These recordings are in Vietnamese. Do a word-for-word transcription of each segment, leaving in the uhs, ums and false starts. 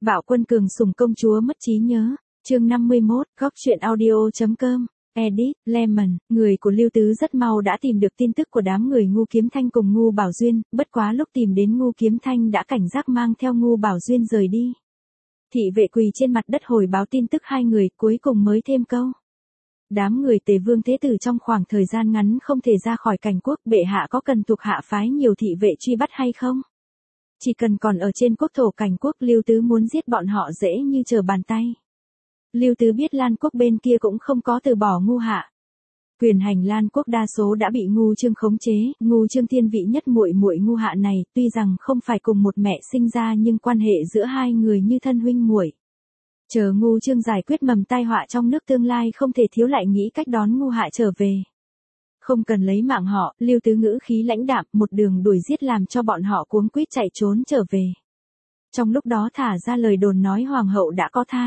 Bạo quân cường sủng công chúa mất trí nhớ. Chương năm mươi mốt, góc truyện audio.com. Edit, Lemon, người của Lưu Tứ rất mau đã tìm được tin tức của đám người Ngu Kiếm Thanh cùng Ngu Bảo Duyên, bất quá lúc tìm đến Ngu Kiếm Thanh đã cảnh giác mang theo Ngu Bảo Duyên rời đi. Thị vệ quỳ trên mặt đất hồi báo tin tức hai người, cuối cùng mới thêm câu. Đám người Tề Vương Thế Tử trong khoảng thời gian ngắn không thể ra khỏi cảnh quốc, bệ hạ có cần thuộc hạ phái nhiều thị vệ truy bắt hay không? Chỉ cần còn ở trên quốc thổ cảnh quốc, Lưu Tứ muốn giết bọn họ dễ như trở bàn tay. Lưu Tứ biết Lan quốc bên kia cũng không có từ bỏ Ngu Hạ. Quyền hành Lan quốc đa số đã bị Ngu Trương khống chế, Ngu Trương thiên vị nhất muội muội Ngu Hạ này, tuy rằng không phải cùng một mẹ sinh ra nhưng quan hệ giữa hai người như thân huynh muội. Chờ Ngu Trương giải quyết mầm tai họa trong nước tương lai không thể thiếu lại nghĩ cách đón Ngu Hạ trở về. Không cần lấy mạng họ, Lưu Tứ ngữ khí lãnh đạm, một đường đuổi giết làm cho bọn họ cuống quýt chạy trốn trở về. Trong lúc đó thả ra lời đồn nói hoàng hậu đã có thai.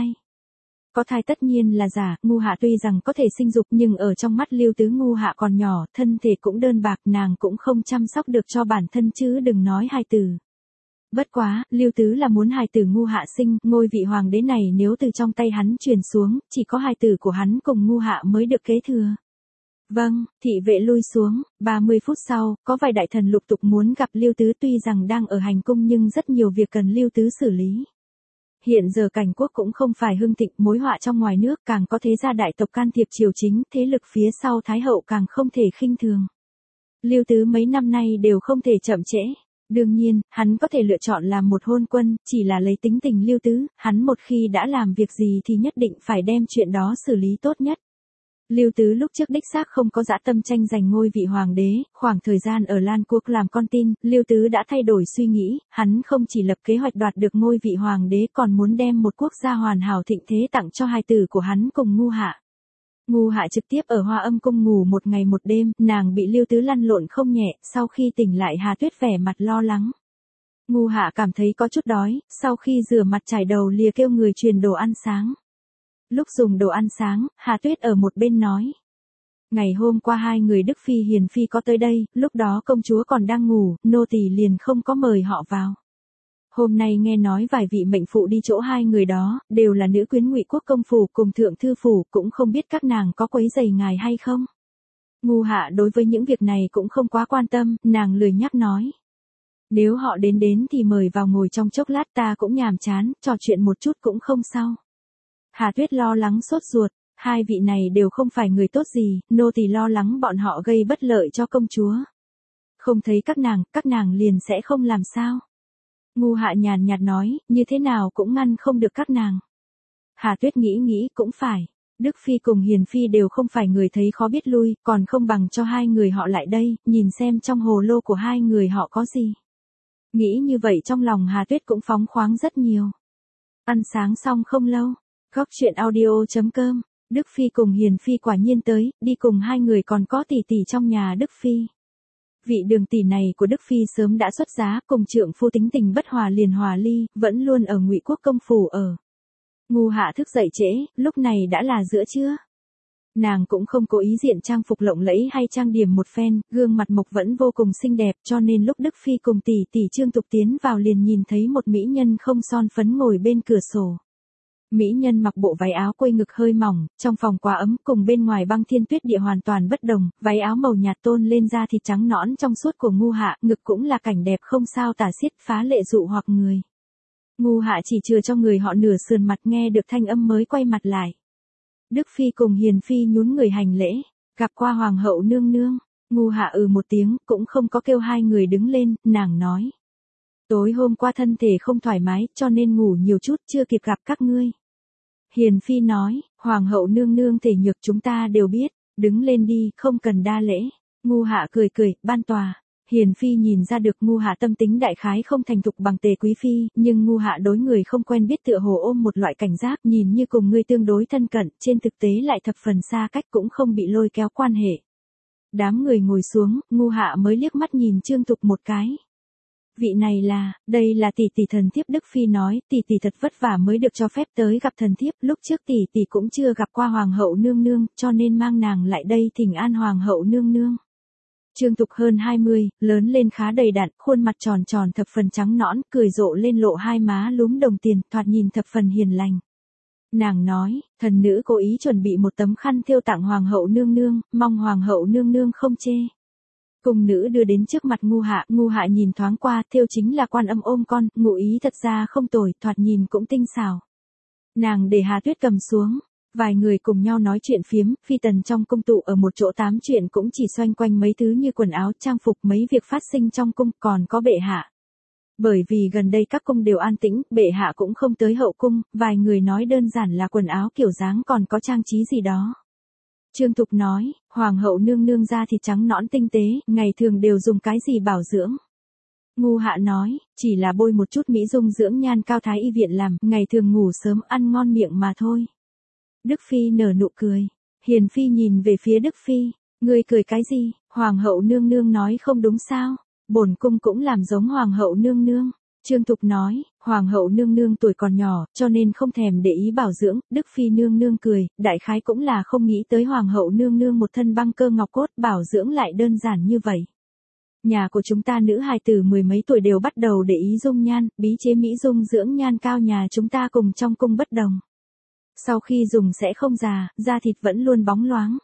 Có thai tất nhiên là giả, Ngu Hạ tuy rằng có thể sinh dục nhưng ở trong mắt Lưu Tứ Ngu Hạ còn nhỏ, thân thể cũng đơn bạc, nàng cũng không chăm sóc được cho bản thân chứ đừng nói hài tử. Bất quá, Lưu Tứ là muốn hài tử Ngu Hạ sinh, ngôi vị hoàng đế này nếu từ trong tay hắn truyền xuống, chỉ có hài tử của hắn cùng Ngu Hạ mới được kế thừa. Vâng, thị vệ lui xuống, ba mươi phút sau, có vài đại thần lục tục muốn gặp Lưu Tứ tuy rằng đang ở hành cung nhưng rất nhiều việc cần Lưu Tứ xử lý. Hiện giờ cảnh quốc cũng không phải hưng thịnh, mối họa trong ngoài nước, càng có thế gia đại tộc can thiệp triều chính, thế lực phía sau Thái hậu càng không thể khinh thường. Lưu Tứ mấy năm nay đều không thể chậm trễ. Đương nhiên, hắn có thể lựa chọn làm một hôn quân, chỉ là lấy tính tình Lưu Tứ, hắn một khi đã làm việc gì thì nhất định phải đem chuyện đó xử lý tốt nhất. Lưu Tứ lúc trước đích xác không có dã tâm tranh giành ngôi vị hoàng đế, khoảng thời gian ở Lan quốc làm con tin, Lưu Tứ đã thay đổi suy nghĩ, hắn không chỉ lập kế hoạch đoạt được ngôi vị hoàng đế còn muốn đem một quốc gia hoàn hảo thịnh thế tặng cho hài tử của hắn cùng Ngu Hạ. Ngu Hạ trực tiếp ở Hoa Âm cung ngủ một ngày một đêm, nàng bị Lưu Tứ lăn lộn không nhẹ, sau khi tỉnh lại Hà Tuyết vẻ mặt lo lắng. Ngu Hạ cảm thấy có chút đói, sau khi rửa mặt chải đầu lìa kêu người truyền đồ ăn sáng. Lúc dùng đồ ăn sáng, Hà Tuyết ở một bên nói. Ngày hôm qua hai người Đức Phi Hiền Phi có tới đây, lúc đó công chúa còn đang ngủ, nô tỳ liền không có mời họ vào. Hôm nay nghe nói vài vị mệnh phụ đi chỗ hai người đó, đều là nữ quyến Ngụy quốc công phủ cùng thượng thư phủ, cũng không biết các nàng có quấy rầy ngài hay không. Ngu Hạ đối với những việc này cũng không quá quan tâm, nàng lười nhắc nói. Nếu họ đến đến thì mời vào ngồi trong chốc lát, ta cũng nhàm chán, trò chuyện một chút cũng không sao. Hà Tuyết lo lắng sốt ruột, hai vị này đều không phải người tốt gì, nô tỳ lo lắng bọn họ gây bất lợi cho công chúa. Không thấy các nàng, các nàng liền sẽ không làm sao. Ngu Hạ nhàn nhạt nói, như thế nào cũng ngăn không được các nàng. Hà Tuyết nghĩ nghĩ cũng phải, Đức Phi cùng Hiền Phi đều không phải người thấy khó biết lui, còn không bằng cho hai người họ lại đây, nhìn xem trong hồ lô của hai người họ có gì. Nghĩ như vậy trong lòng Hà Tuyết cũng phóng khoáng rất nhiều. Ăn sáng xong không lâu. Góc truyện audio.com, Đức Phi cùng Hiền Phi quả nhiên tới, đi cùng hai người còn có tỷ tỷ trong nhà Đức Phi. Vị đường tỷ này của Đức Phi sớm đã xuất giá, cùng trượng phu tính tình bất hòa liền hòa ly, vẫn luôn ở Ngụy quốc công phủ ở. Ngu Hạ thức dậy trễ, lúc này đã là giữa trưa. Nàng cũng không cố ý diện trang phục lộng lẫy hay trang điểm một phen, gương mặt mộc vẫn vô cùng xinh đẹp, cho nên lúc Đức Phi cùng tỷ tỷ Trương Tục tiến vào liền nhìn thấy một mỹ nhân không son phấn ngồi bên cửa sổ. Mỹ nhân mặc bộ váy áo quây ngực hơi mỏng, trong phòng quá ấm, cùng bên ngoài băng thiên tuyết địa hoàn toàn bất đồng, váy áo màu nhạt tôn lên da thịt trắng nõn trong suốt của Ngu Hạ, ngực cũng là cảnh đẹp không sao tả xiết, phá lệ dụ hoặc người. Ngu Hạ chỉ chừa cho người họ nửa sườn mặt, nghe được thanh âm mới quay mặt lại. Đức Phi cùng Hiền Phi nhún người hành lễ, gặp qua hoàng hậu nương nương. Ngu Hạ ừ một tiếng, cũng không có kêu hai người đứng lên, nàng nói. Tối hôm qua thân thể không thoải mái, cho nên ngủ nhiều chút, chưa kịp gặp các ngươi. Hiền Phi nói, hoàng hậu nương nương thể nhược chúng ta đều biết, đứng lên đi, không cần đa lễ. Ngu Hạ cười cười, ban tòa. Hiền Phi nhìn ra được Ngu Hạ tâm tính đại khái không thành thục bằng Tề Quý Phi, nhưng Ngu Hạ đối người không quen biết tựa hồ ôm một loại cảnh giác, nhìn như cùng ngươi tương đối thân cận, trên thực tế lại thập phần xa cách, cũng không bị lôi kéo quan hệ. Đám người ngồi xuống, Ngu Hạ mới liếc mắt nhìn Trương Tục một cái. Vị này là, đây là tỷ tỷ thần thiếp. Đức Phi nói, tỷ tỷ thật vất vả mới được cho phép tới gặp thần thiếp, lúc trước tỷ tỷ cũng chưa gặp qua hoàng hậu nương nương, cho nên mang nàng lại đây thỉnh an hoàng hậu nương nương. Trương Tục hơn hai mươi, lớn lên khá đầy đặn, khuôn mặt tròn tròn thập phần trắng nõn, cười rộ lên lộ hai má lúm đồng tiền, thoạt nhìn thập phần hiền lành. Nàng nói, thần nữ cố ý chuẩn bị một tấm khăn thêu tặng hoàng hậu nương nương, mong hoàng hậu nương nương không chê. Cung nữ đưa đến trước mặt Ngu Hạ, Ngu Hạ nhìn thoáng qua, thêu chính là Quan Âm ôm con, ngụ ý thật ra không tồi, thoạt nhìn cũng tinh xảo. Nàng để Hà Tuyết cầm xuống, vài người cùng nhau nói chuyện phiếm, phi tần trong cung tụ ở một chỗ tám chuyện cũng chỉ xoay quanh mấy thứ như quần áo, trang phục, mấy việc phát sinh trong cung, còn có bệ hạ. Bởi vì gần đây các cung đều an tĩnh, bệ hạ cũng không tới hậu cung, vài người nói đơn giản là quần áo kiểu dáng còn có trang trí gì đó. Trương Tục nói, hoàng hậu nương nương da thịt trắng nõn tinh tế, ngày thường đều dùng cái gì bảo dưỡng? Ngu Hạ nói, chỉ là bôi một chút mỹ dung dưỡng nhan cao thái y viện làm, ngày thường ngủ sớm ăn ngon miệng mà thôi. Đức Phi nở nụ cười. Hiền Phi nhìn về phía Đức Phi, ngươi cười cái gì, hoàng hậu nương nương nói không đúng sao? Bổn cung cũng làm giống hoàng hậu nương nương. Trương Tục nói, hoàng hậu nương nương tuổi còn nhỏ, cho nên không thèm để ý bảo dưỡng, Đức Phi nương nương cười, đại khái cũng là không nghĩ tới hoàng hậu nương nương một thân băng cơ ngọc cốt bảo dưỡng lại đơn giản như vậy. Nhà của chúng ta nữ hài tử mười mấy tuổi đều bắt đầu để ý dung nhan, bí chế mỹ dung dưỡng nhan cao nhà chúng ta cùng trong cung bất đồng. Sau khi dùng sẽ không già, da thịt vẫn luôn bóng loáng.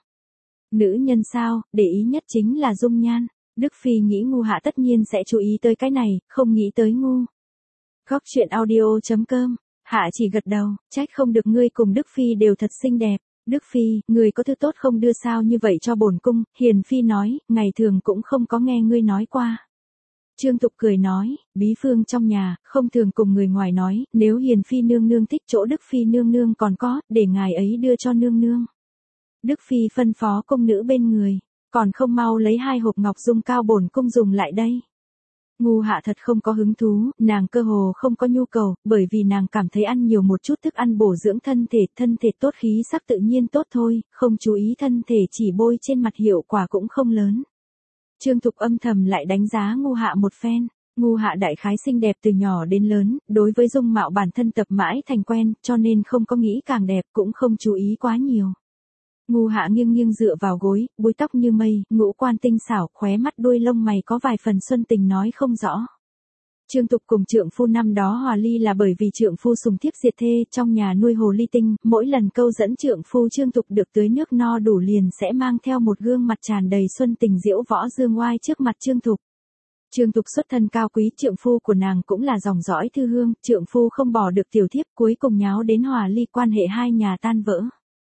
Nữ nhân sao, để ý nhất chính là dung nhan. Đức Phi nghĩ Ngu Hạ tất nhiên sẽ chú ý tới cái này, không nghĩ tới ngu. Góc truyện audio chấm com, Hạ chỉ gật đầu, trách không được ngươi cùng Đức Phi đều thật xinh đẹp. Đức Phi, người có thứ tốt không đưa sao như vậy cho bổn cung, Hiền Phi nói, ngày thường cũng không có nghe ngươi nói qua. Trương Tục cười nói, bí phương trong nhà, không thường cùng người ngoài nói, nếu Hiền Phi nương nương thích chỗ Đức Phi nương nương còn có, để ngài ấy đưa cho nương nương. Đức Phi phân phó cung nữ bên người, còn không mau lấy hai hộp ngọc dung cao bổn cung dùng lại đây. Ngu Hạ thật không có hứng thú, nàng cơ hồ không có nhu cầu, bởi vì nàng cảm thấy ăn nhiều một chút thức ăn bổ dưỡng thân thể, thân thể tốt khí sắc tự nhiên tốt thôi, không chú ý thân thể chỉ bôi trên mặt hiệu quả cũng không lớn. Trương Tục âm thầm lại đánh giá Ngu Hạ một phen, Ngu Hạ đại khái xinh đẹp từ nhỏ đến lớn, đối với dung mạo bản thân tập mãi thành quen, cho nên không có nghĩ càng đẹp cũng không chú ý quá nhiều. Ngu Hạ nghiêng nghiêng dựa vào gối, búi tóc như mây, ngũ quan tinh xảo, khóe mắt đuôi lông mày có vài phần xuân tình nói không rõ. Trương Tục cùng trượng phu năm đó hòa ly là bởi vì trượng phu sùng thiếp diệt thê, trong nhà nuôi hồ ly tinh, mỗi lần câu dẫn trượng phu Trương Tục được tưới nước no đủ liền sẽ mang theo một gương mặt tràn đầy xuân tình diễu võ dương oai trước mặt Trương Tục. Trương Tục xuất thân cao quý, trượng phu của nàng cũng là dòng dõi thư hương, trượng phu không bỏ được tiểu thiếp, cuối cùng nháo đến hòa ly, quan hệ hai nhà tan vỡ.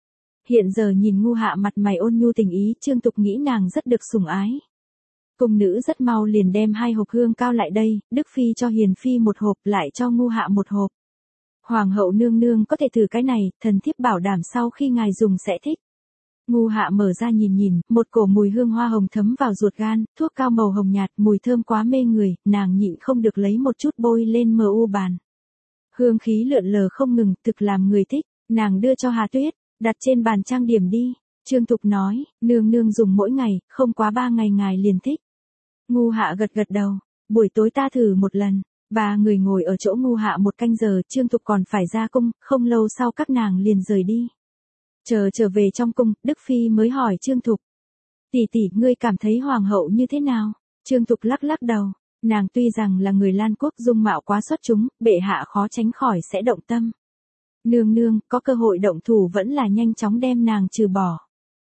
Hiện giờ nhìn Ngu Hạ mặt mày ôn nhu tình ý, Trương Tục nghĩ nàng rất được sủng ái. Cung nữ rất mau liền đem hai hộp hương cao lại đây, Đức Phi cho Hiền Phi một hộp, lại cho Ngu Hạ một hộp. Hoàng hậu nương nương có thể thử cái này, thần thiếp bảo đảm sau khi ngài dùng sẽ thích. Ngu Hạ mở ra nhìn nhìn, một cổ mùi hương hoa hồng thấm vào ruột gan, thuốc cao màu hồng nhạt, mùi thơm quá mê người, nàng nhịn không được lấy một chút bôi lên mờ u bàn. Hương khí lượn lờ không ngừng, thực làm người thích, nàng đưa cho Hà Tuyết, đặt trên bàn trang điểm đi. Trương Tục nói, nương nương dùng mỗi ngày, không quá ba ngày ngài liền thích. Ngu Hạ gật gật đầu, buổi tối ta thử một lần. Ba người ngồi ở chỗ Ngu Hạ một canh giờ, Trương Tục còn phải ra cung, không lâu sau các nàng liền rời đi. Chờ trở về trong cung, Đức Phi mới hỏi Trương Tục. Tỷ tỷ, ngươi cảm thấy hoàng hậu như thế nào? Trương Tục lắc lắc đầu, nàng tuy rằng là người Lan Quốc dung mạo quá xuất chúng, bệ hạ khó tránh khỏi sẽ động tâm. Nương nương, có cơ hội động thủ vẫn là nhanh chóng đem nàng trừ bỏ.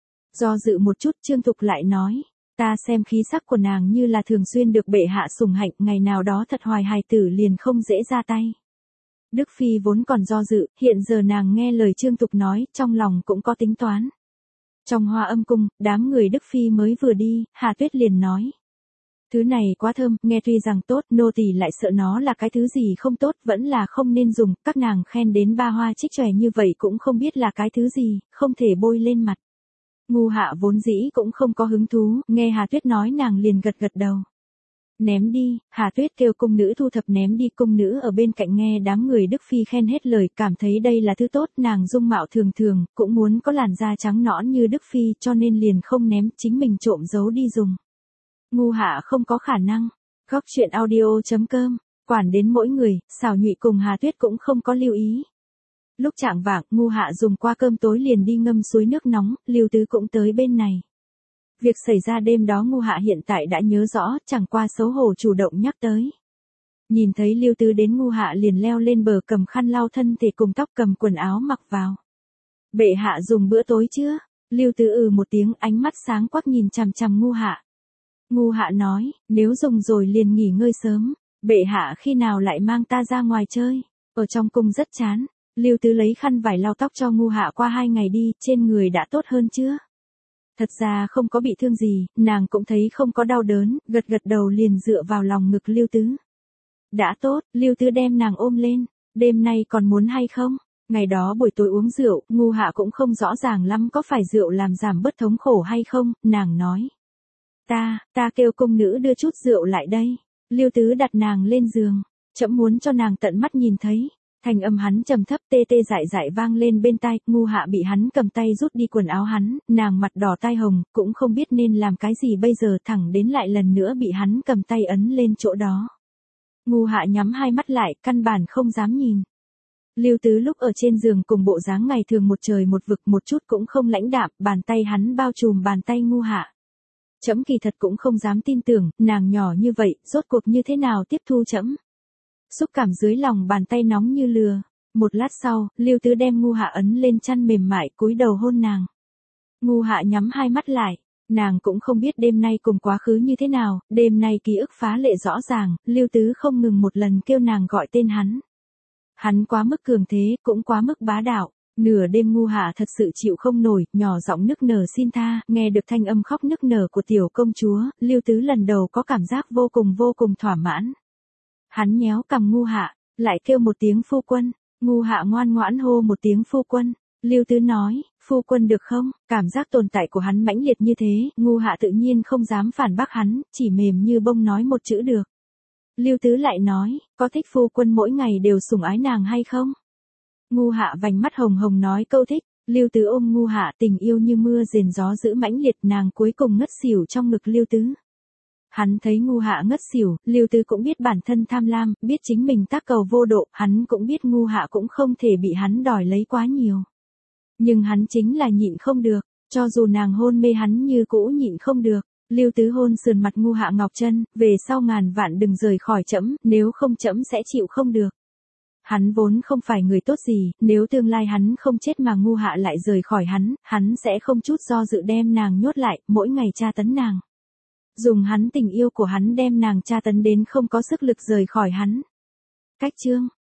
Do dự một chút Trương Tục lại nói, ta xem khí sắc của nàng như là thường xuyên được bệ hạ sủng hạnh, ngày nào đó thật hoài hài tử liền không dễ ra tay. Đức Phi vốn còn do dự, hiện giờ nàng nghe lời Trương Tục nói, trong lòng cũng có tính toán. Trong Hoa Âm cung, đám người Đức Phi mới vừa đi, Hà Tuyết liền nói. Thứ này quá thơm, nghe tuy rằng tốt, nô tỳ lại sợ nó là cái thứ gì không tốt, vẫn là không nên dùng, các nàng khen đến ba hoa trích chòe như vậy cũng không biết là cái thứ gì, không thể bôi lên mặt. Ngu Hạ vốn dĩ cũng không có hứng thú, nghe Hà Tuyết nói nàng liền gật gật đầu. Ném đi, Hà Tuyết kêu cung nữ thu thập ném đi, cung nữ ở bên cạnh nghe đám người Đức Phi khen hết lời, cảm thấy đây là thứ tốt, nàng dung mạo thường thường, cũng muốn có làn da trắng nõn như Đức Phi cho nên liền không ném, chính mình trộm giấu đi dùng. Ngu Hạ không có khả năng. Góc truyện audio chấm com, quản đến mỗi người, Xảo Nhụy cùng Hà Tuyết cũng không có lưu ý. Lúc chạng vạng, Ngu Hạ dùng qua cơm tối liền đi ngâm suối nước nóng, Lưu Tứ cũng tới bên này. Việc xảy ra đêm đó Ngu Hạ hiện tại đã nhớ rõ, chẳng qua xấu hổ chủ động nhắc tới. Nhìn thấy Lưu Tứ đến Ngu Hạ liền leo lên bờ cầm khăn lau thân thể cùng tóc cầm quần áo mặc vào. Bệ hạ dùng bữa tối chưa? Lưu Tứ ừ một tiếng, ánh mắt sáng quắc nhìn chằm chằm Ngu Hạ. Ngu Hạ nói, nếu dùng rồi liền nghỉ ngơi sớm, bệ hạ khi nào lại mang ta ra ngoài chơi, ở trong cung rất chán. Lưu Tứ lấy khăn vải lau tóc cho Ngu Hạ, qua hai ngày đi, trên người đã tốt hơn chưa? Thật ra không có bị thương gì, nàng cũng thấy không có đau đớn, gật gật đầu liền dựa vào lòng ngực Lưu Tứ. Đã tốt, Lưu Tứ đem nàng ôm lên, đêm nay còn muốn hay không? Ngày đó buổi tối uống rượu, Ngu Hạ cũng không rõ ràng lắm có phải rượu làm giảm bớt thống khổ hay không, nàng nói. Ta, ta kêu cung nữ đưa chút rượu lại đây. Lưu Tứ đặt nàng lên giường, trẫm muốn cho nàng tận mắt nhìn thấy. Thành âm hắn trầm thấp tê tê dại dại vang lên bên tai, Ngu Hạ bị hắn cầm tay rút đi quần áo hắn, nàng mặt đỏ tai hồng, cũng không biết nên làm cái gì bây giờ, thẳng đến lại lần nữa bị hắn cầm tay ấn lên chỗ đó. Ngu Hạ nhắm hai mắt lại, căn bản không dám nhìn. Lưu Tứ lúc ở trên giường cùng bộ dáng ngày thường một trời một vực, một chút cũng không lãnh đạm, bàn tay hắn bao trùm bàn tay Ngu Hạ. Trẫm kỳ thật cũng không dám tin tưởng, nàng nhỏ như vậy, rốt cuộc như thế nào tiếp thu trẫm. Xúc cảm dưới lòng bàn tay nóng như lửa. Một lát sau, Lưu Tứ đem Ngu Hạ ấn lên chăn mềm mại, cúi đầu hôn nàng. Ngu Hạ nhắm hai mắt lại, nàng cũng không biết đêm nay cùng quá khứ như thế nào, đêm nay ký ức phá lệ rõ ràng, Lưu Tứ không ngừng một lần kêu nàng gọi tên hắn. Hắn quá mức cường thế, cũng quá mức bá đạo. Nửa đêm Ngu Hạ thật sự chịu không nổi, nhỏ giọng nức nở xin tha, nghe được thanh âm khóc nức nở của tiểu công chúa, Lưu Tứ lần đầu có cảm giác vô cùng vô cùng thỏa mãn. Hắn nhéo cằm Ngu Hạ, lại kêu một tiếng phu quân, Ngu Hạ ngoan ngoãn hô một tiếng phu quân. Lưu Tứ nói, phu quân được không? Cảm giác tồn tại của hắn mãnh liệt như thế, Ngu Hạ tự nhiên không dám phản bác hắn, chỉ mềm như bông nói một chữ được. Lưu Tứ lại nói, có thích phu quân mỗi ngày đều sủng ái nàng hay không? Ngu Hạ vành mắt hồng hồng nói câu thích. Lưu Tứ ôm Ngu Hạ, tình yêu như mưa rền gió dữ mãnh liệt, nàng cuối cùng ngất xỉu trong ngực Lưu Tứ. Hắn thấy Ngu Hạ ngất xỉu, Lưu Tứ cũng biết bản thân tham lam, biết chính mình tác cầu vô độ, hắn cũng biết Ngu Hạ cũng không thể bị hắn đòi lấy quá nhiều. Nhưng hắn chính là nhịn không được, cho dù nàng hôn mê hắn như cũ nhịn không được. Lưu Tứ hôn sườn mặt Ngu Hạ ngọc chân, về sau ngàn vạn đừng rời khỏi trẫm, nếu không trẫm sẽ chịu không được. Hắn vốn không phải người tốt gì, nếu tương lai hắn không chết mà Ngu Hạ lại rời khỏi hắn, hắn sẽ không chút do dự đem nàng nhốt lại, mỗi ngày tra tấn nàng. Dùng hắn tình yêu của hắn đem nàng tra tấn đến không có sức lực rời khỏi hắn. Cách chương